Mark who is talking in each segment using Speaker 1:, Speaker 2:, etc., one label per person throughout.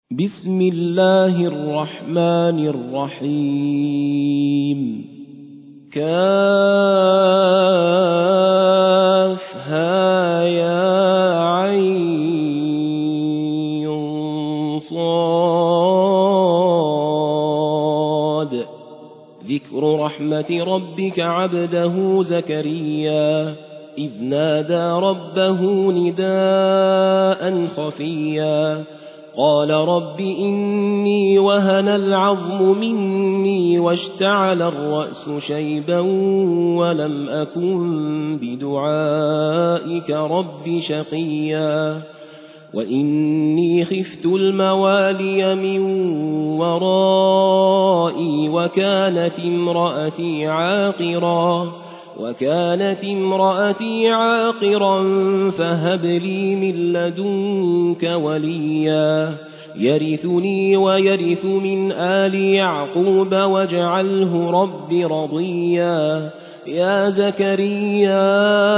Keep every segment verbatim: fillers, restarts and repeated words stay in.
Speaker 1: بسم الله الرحمن الرحيم كافها يا عين صاد ذكر رحمة ربك عبده زكريا إذ نادى ربه نداء خفيا قال رب إني وهن العظم مني واشتعل الرأس شيبا ولم أكن بدعائك رب شقيا وإني خفت الموالي من ورائي وكانت امرأتي عاقرا وكانت امرأتي عاقرا فهب لي من لدنك وليا يرثني ويرث من آل يعقوب واجعله رب رضيا يا زكريا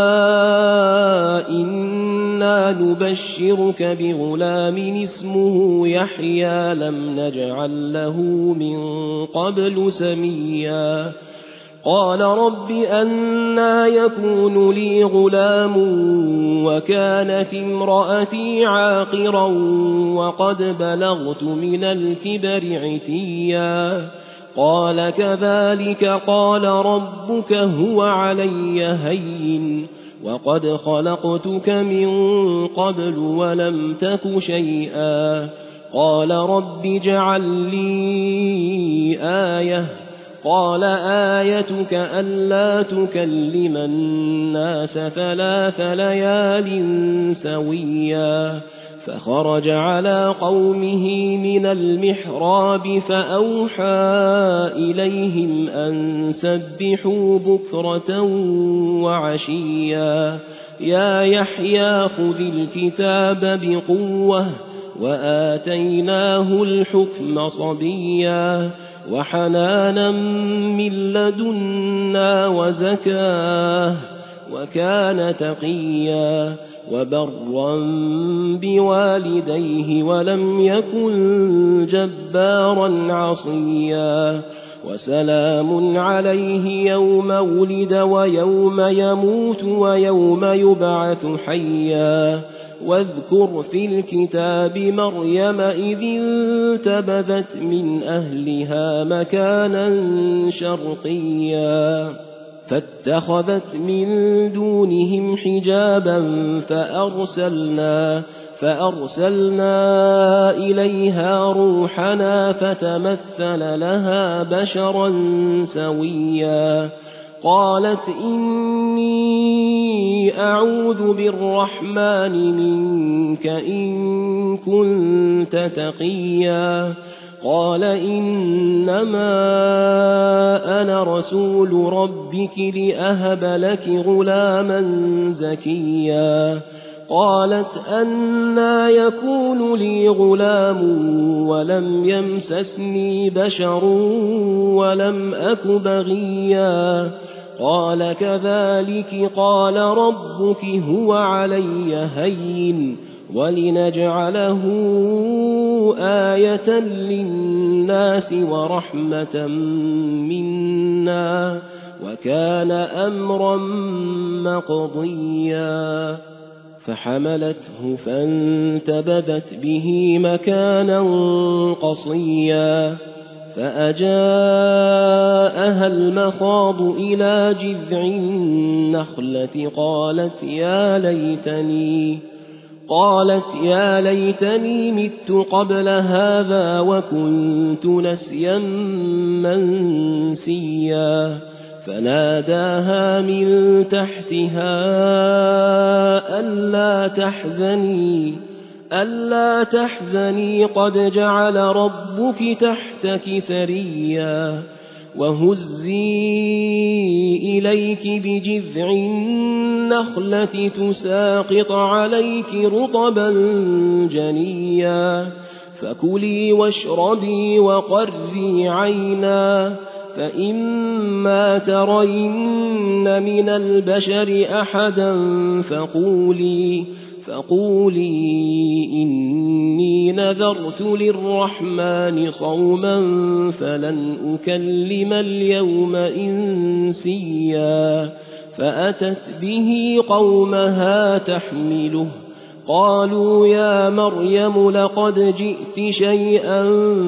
Speaker 1: إنا نبشرك بغلام اسمه يحيى لم نجعل له من قبل سميا قال رب أنى يكون لي غلام وكانت امرأتي عاقرا وقد بلغت من الكبر عتيا قال كذلك قال ربك هو علي هين وقد خلقتك من قبل ولم تك شيئا قال رب اجعل لي آية قال آيتك ألا تكلم الناس ثلاث ليال سويا فخرج على قومه من المحراب فأوحى إليهم أن سبحوا بكرة وعشيا يا يحيى خذ الكتاب بقوة وآتيناه الحكم صبيا وحنانا من لدنا وزكاه وكان تقيا وبرا بوالديه ولم يكن جبارا عصيا وسلام عليه يوم ولد ويوم يموت ويوم يبعث حيا واذكر في الكتاب مريم إذ انتبذت من أهلها مكانا شرقيا فاتخذت من دونهم حجابا فأرسلنا, فأرسلنا إليها روحنا فتمثل لها بشرا سويا قالت إني أعوذ بالرحمن منك إن كنت تقيا قال إنما أنا رسول ربك لأهب لك غلاما زكيا قالت أنى يكون لي غلام ولم يمسسني بشر ولم أك بغيا قال كذلك قال ربك هو علي هين ولنجعله آية للناس ورحمة منا وكان أمرا مقضيا فحملته فانتبذت به مكانا قصيا فأجاءها المخاض إلى جذع النخلة قالت يا ليتني قالت يا ليتني مت قبل هذا وكنت نسيا منسيا فناداها من تحتها ألا تحزني ألا تحزني قد جعل ربك تحتك سريا وهزي إليك بجذع النخلة تساقط عليك رطبا جنيا فكلي واشربي وقري عينا فإما ترين من البشر أحدا فقولي فقولي إني نذرت للرحمن صوما فلن أكلم اليوم إنسيا فأتت به قومها تحمله قالوا يا مريم لقد جئت شيئا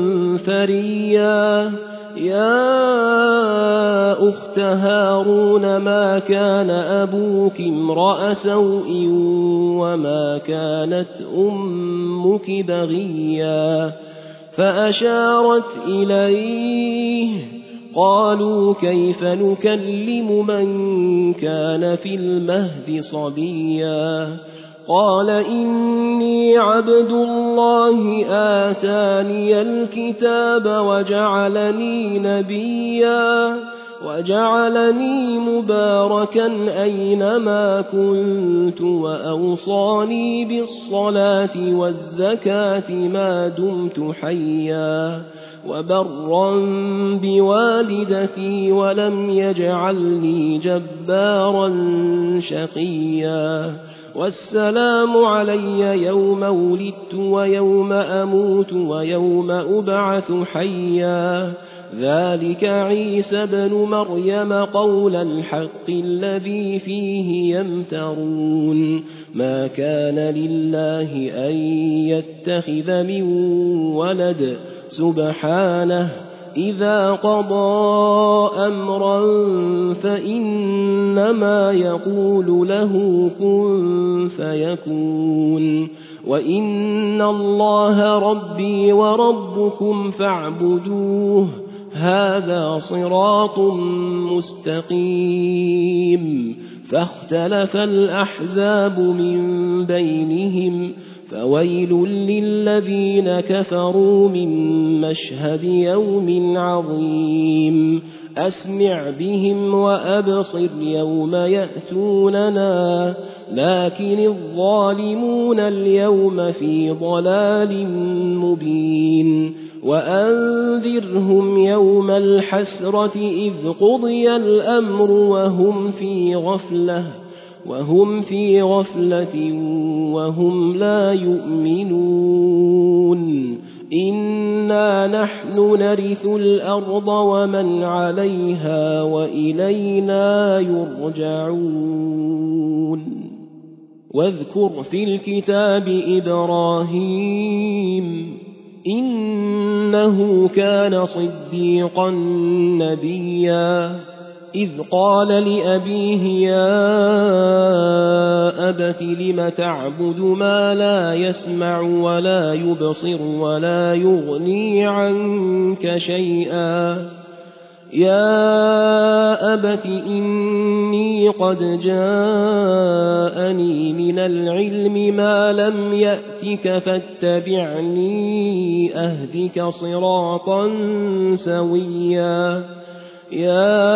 Speaker 1: فريا يا أخت هارون ما كان أبوك امرأ سوء وما كانت أمك بغيا فأشارت إليه قالوا كيف نكلم من كان في المهد صبيا قال إني عبد الله آتاني الكتاب وجعلني نبيا وجعلني مباركا أينما كنت وأوصاني بالصلاة والزكاة ما دمت حيا وبرا بوالدتي ولم يجعلني جبارا شقيا والسلام علي يوم ولدت ويوم أموت ويوم أبعث حيا ذلك عيسى بن مريم قول الحق الذي فيه يمترون ما كان لله أن يتخذ من ولد سبحانه إذا قضى أمرا فإنما يقول له كن فيكون وإن الله ربي وربكم فاعبدوه هذا صراط مستقيم فاختلف الأحزاب من بينهم فويل للذين كفروا من مشهد يوم عظيم أسمع بهم وأبصر يوم يأتوننا لكن الظالمون اليوم في ضلال مبين وأنذرهم يوم الحسرة إذ قضي الأمر وهم في غفلة وهم في غفلة وهم لا يؤمنون إنا نحن نرث الأرض ومن عليها وإلينا يرجعون واذكر في الكتاب إبراهيم إنه كان صديقا نبيا إذ قال لأبيه يا أبت لم تعبد ما لا يسمع ولا يبصر ولا يغني عنك شيئا يا أبت إني قد جاءني من العلم ما لم يأتك فاتبعني أهدك صراطا سويا يا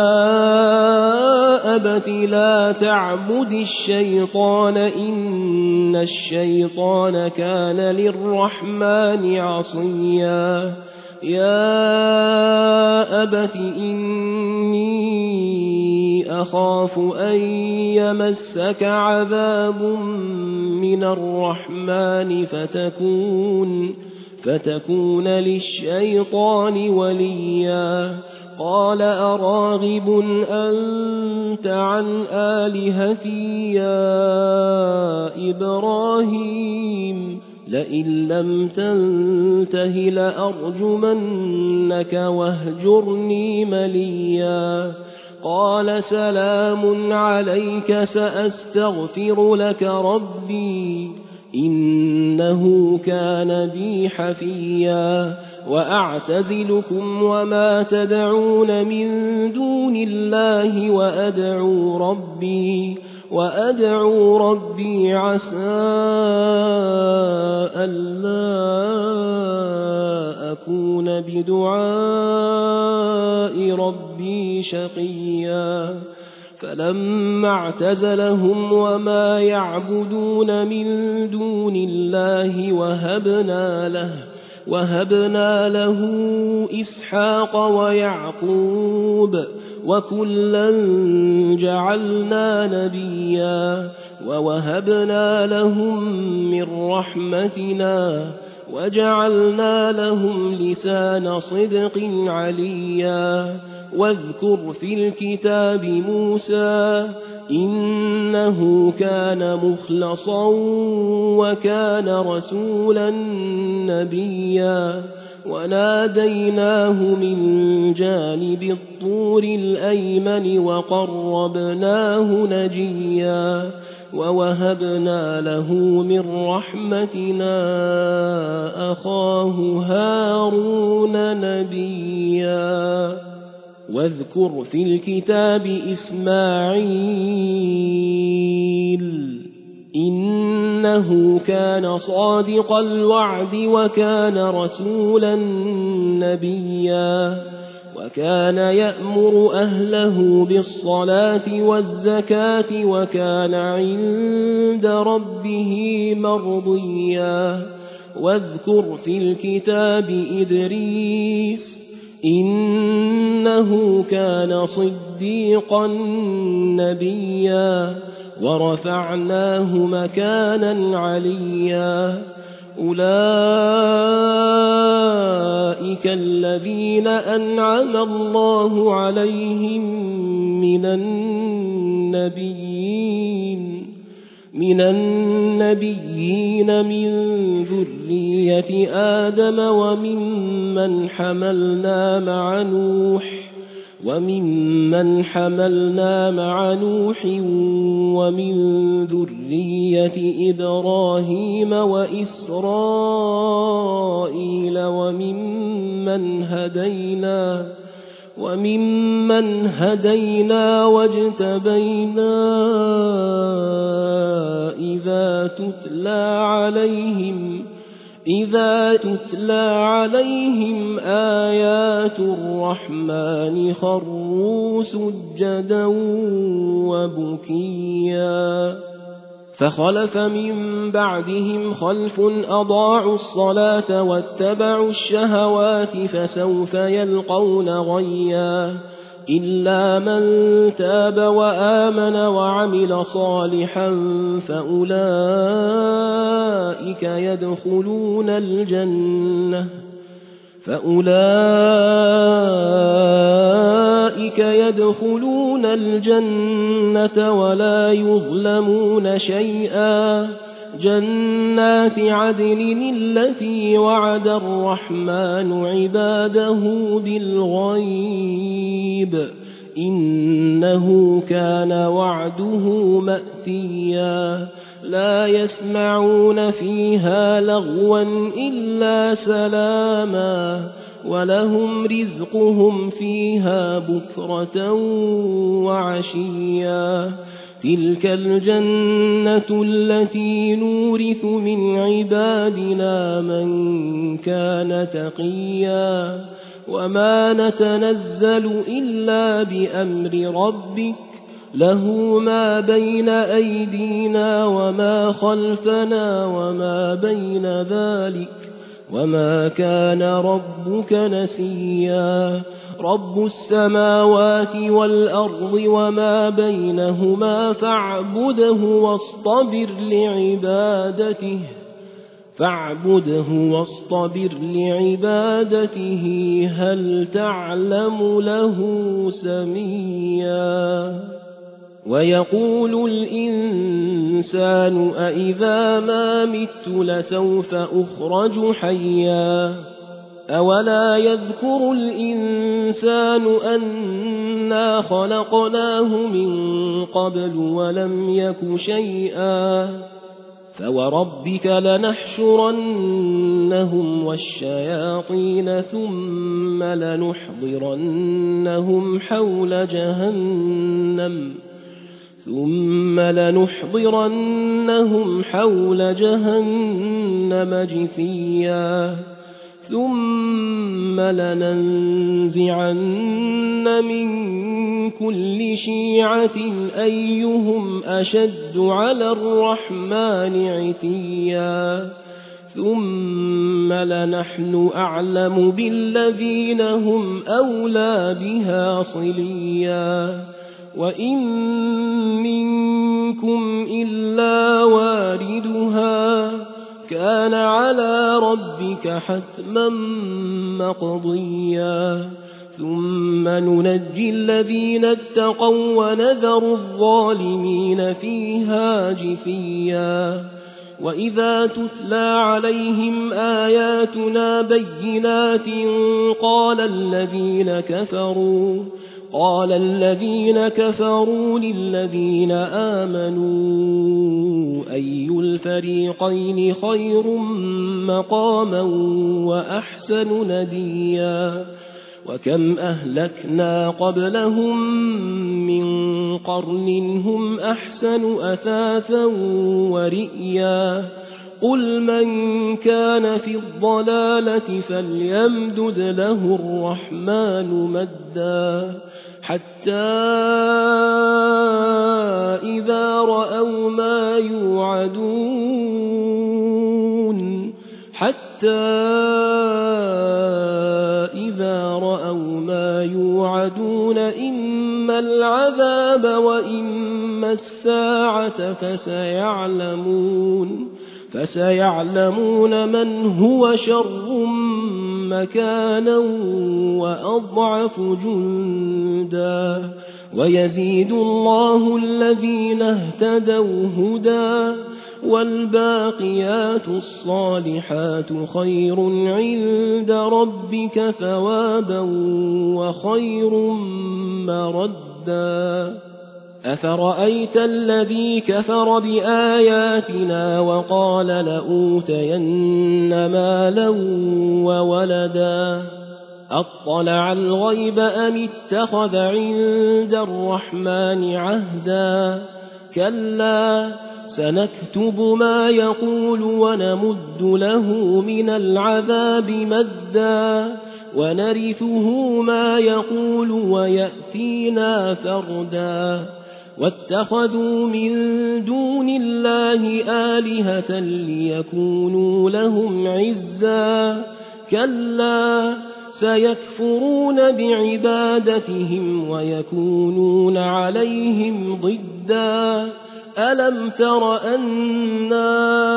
Speaker 1: أبت لا تعبد الشيطان إن الشيطان كان للرحمن عصيا يا أبت إني أخاف أن يمسك عذاب من الرحمن فتكون, فتكون للشيطان وليا قال أراغب أنت عن آلهتي يا إبراهيم لئن لم تنته لأرجمنك واهجرني مليا قال سلام عليك سأستغفر لك ربي إنه كان بي حفيا وأعتزلكم وما تدعون من دون الله وأدعو ربي وأدعو ربي عسى ألا أكون بدعاء ربي شقيا فلما اعتزلهم وما يعبدون من دون الله وهبنا له وهبنا له إسحاق ويعقوب وكلا جعلنا نبيا ووهبنا لهم من رحمتنا وجعلنا لهم لسان صدق عليا واذكر في الكتاب موسى إنه كان مخلصا وكان رسولا نبيا وناديناه من جانب الطور الأيمن وقربناه نجيا ووهبنا له من رحمتنا أخاه هارون نبيا واذكر في الكتاب إسماعيل إنه كان صادق الوعد وكان رسولا نبيا وكان يأمر أهله بالصلاة والزكاة وكان عند ربه مرضيا واذكر في الكتاب إدريس إنه كان صديقا نبيا ورفعناه مكانا عليا أولئك الذين أنعم الله عليهم من النبيين من النبيين من ذرية آدم وممن حملنا مع نوح وممن حملنا مع نوح ومن ذرية إبراهيم وإسرائيل وممن هدينا وممن هدينا واجتبينا إذا تتلى عليهم إذا تتلى عليهم آيات الرحمن خروا سجدا وبكيا فخلف من بعدهم خلف أضاعوا الصلاة واتبعوا الشهوات فسوف يلقون غيا إلا من تاب وآمن وعمل صالحا فأولئك يدخلون الجنة فأولئك يدخلون الجنة ولا يظلمون شيئا جنات عدن التي وعد الرحمن عباده بالغيب إنه كان وعده مأتيا لا يسمعون فيها لغوا إلا سلاما ولهم رزقهم فيها بكرة وعشيا تلك الجنة التي نورث من عبادنا من كان تقيا وما نتنزل إلا بأمر ربك له ما بين أيدينا وما خلفنا وما بين ذلك وما كان ربك نسيا رب السماوات والأرض وما بينهما فاعبده واصطبر لعبادته فاعبده واصطبر لعبادته هل تعلم له سميا ويقول الإنسان أإذا ما مت لسوف أخرج حيا أولا يذكر الإنسان أنا خلقناه من قبل ولم يك شيئا فوربك لنحشرنهم والشياطين ثم لنحضرنهم حول جهنم ثم لنحضرنهم حول جهنم جثيا ثم لننزعن من كل شيعة أيهم أشد على الرحمن عتيا ثم لنحن أعلم بالذين هم أولى بها صليا وإن من منكم إلا واردها كان على ربك حتما مقضيا ثم ننجي الذين اتقوا ونذر الظالمين فيها جثيا وإذا تتلى عليهم آياتنا بينات قال الذين كفروا قال الذين كفروا للذين آمنوا أي الفريقين خير مقاما وأحسن نديا وكم أهلكنا قبلهم من قرن هم أحسن أثاثا ورئيا قل من كان في الضلالة فليمدد له الرحمن مدا حتى إذا رأوا ما يوعدون حتى إذا رأوا ما يوعدون إما العذاب وإما الساعة فسيعلمون فسيعلمون من هو شر مكانا وأضعف جندا ويزيد الله الذين اهتدوا هدى والباقيات الصالحات خير عند ربك ثوابا وخير مردا أفرأيت الذي كفر بآياتنا وقال لأوتين مالا وولدا أطلع الغيب أم اتخذ عند الرحمن عهدا كلا سنكتب ما يقول ونمد له من العذاب مدا ونرثه ما يقول ويأتينا فردا واتخذوا من دون الله آلهة ليكونوا لهم عزا كلا سيكفرون بعبادتهم ويكونون عليهم ضدا ألم تر أنا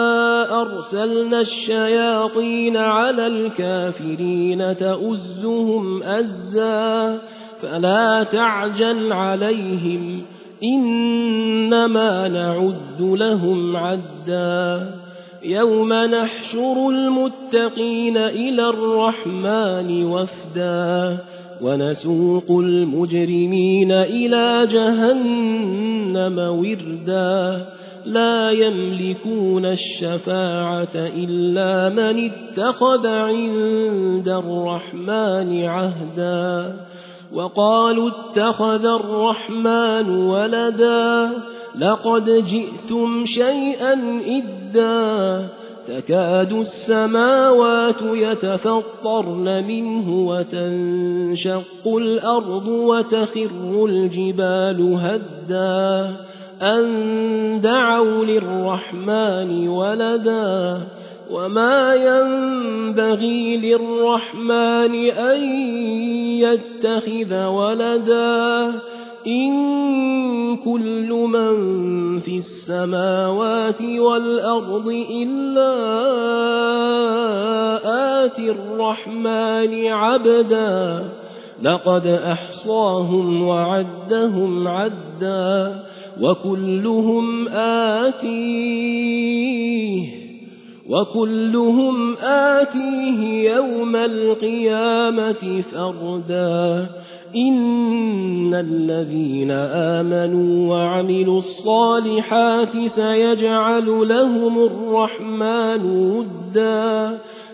Speaker 1: أرسلنا الشياطين على الكافرين تؤزهم أزا فلا تعجل عليهم إنما نعد لهم عدا يوم نحشر المتقين إلى الرحمن وفدا ونسوق المجرمين إلى جهنم وردا لا يملكون الشفاعة إلا من اتخذ عند الرحمن عهدا وقالوا اتخذ الرحمن ولدا لقد جئتم شيئا إدا تكاد السماوات يتفطرن منه وتنشق الأرض وتخر الجبال هدا أن دعوا للرحمن ولدا وما ينبغي للرحمن أن يتخذ ولدا إن كل من في السماوات والأرض إلا آتي الرحمن عبدا لقد أحصاهم وعدهم عدا وكلهم آتيه وكلهم آتيه يوم القيامة فردا إن الذين آمنوا وعملوا الصالحات سيجعل لهم الرحمن ودا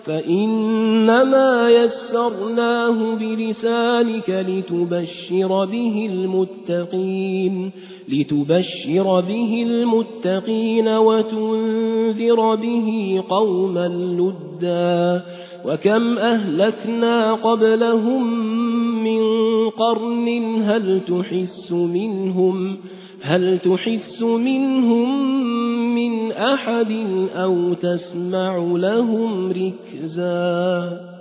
Speaker 1: فإنما يسرناه بلسانك لتبشر به المتقين لتبشر به المتقين وتنذر به قوما لدا وكم أهلكنا قبلهم من قرن هل تحس منهم هل تحس منهم من أحد أو تسمع لهم ركزا